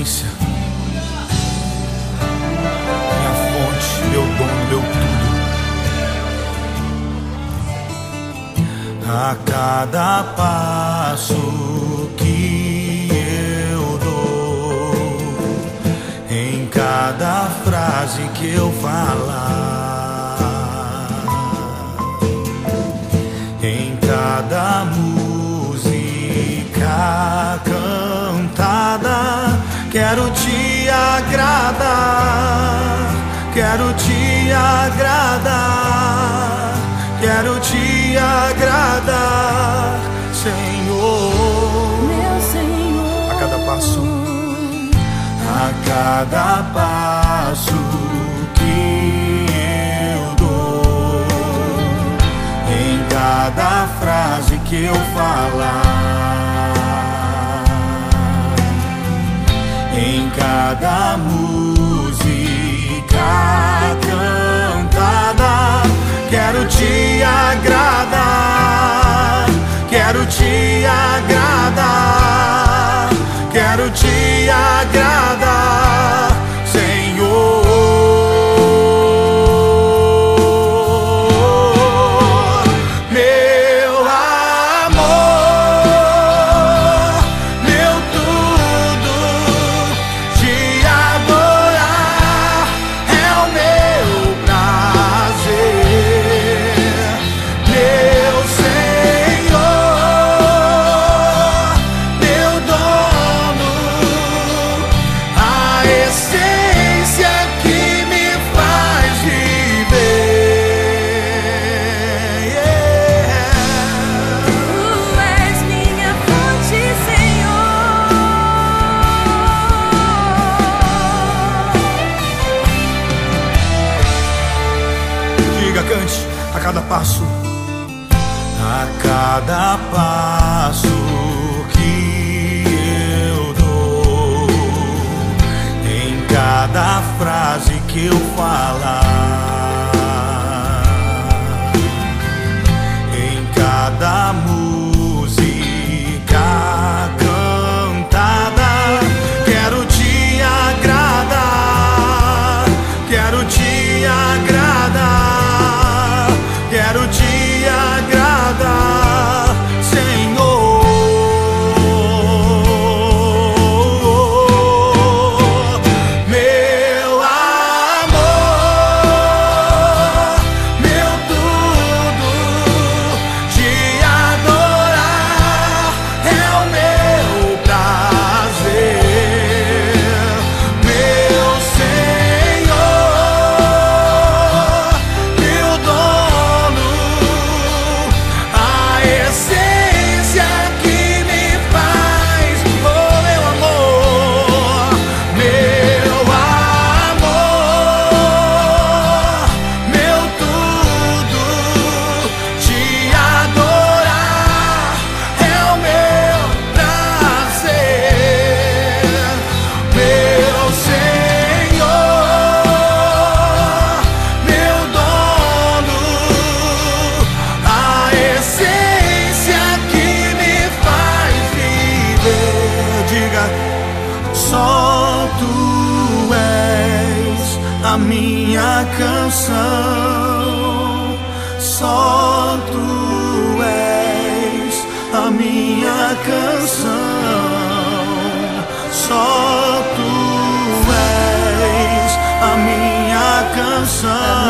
essência, minha fonte, meu dono, meu tudo. A cada passo que eu dou, em cada frase que eu falar, em cada música cantada, quero te agradar, quero te agradar, quero te agradar, Senhor. Meu Senhor, A cada passo, a cada passo que eu dou, em cada frase que eu falar, em cada música cantada, quero te agradar, quero te agradar, quero te agradar, Senhor. Meu amor, meu tudo, te adorar é o meu prazer, meu Senhor, meu dono, a essência que me faz viver. Tu és minha fonte, Senhor. Diga, cante, a cada passo, a cada passo que eu dou, em cada frase que eu falar, em cada música cantada, quero te agradar, quero te agradar, quero te agradar, Senhor. Meu amor, meu tudo, te adorar é o meu prazer, meu Senhor, meu dono, a essência que me faz, oh meu amor, meu amor, meu tudo, te adorar é o meu prazer, meu Senhor, meu dono, a essência que me faz viver. Diga, só tu és a minha canção, só tu és a minha canção, só tu és a minha canção.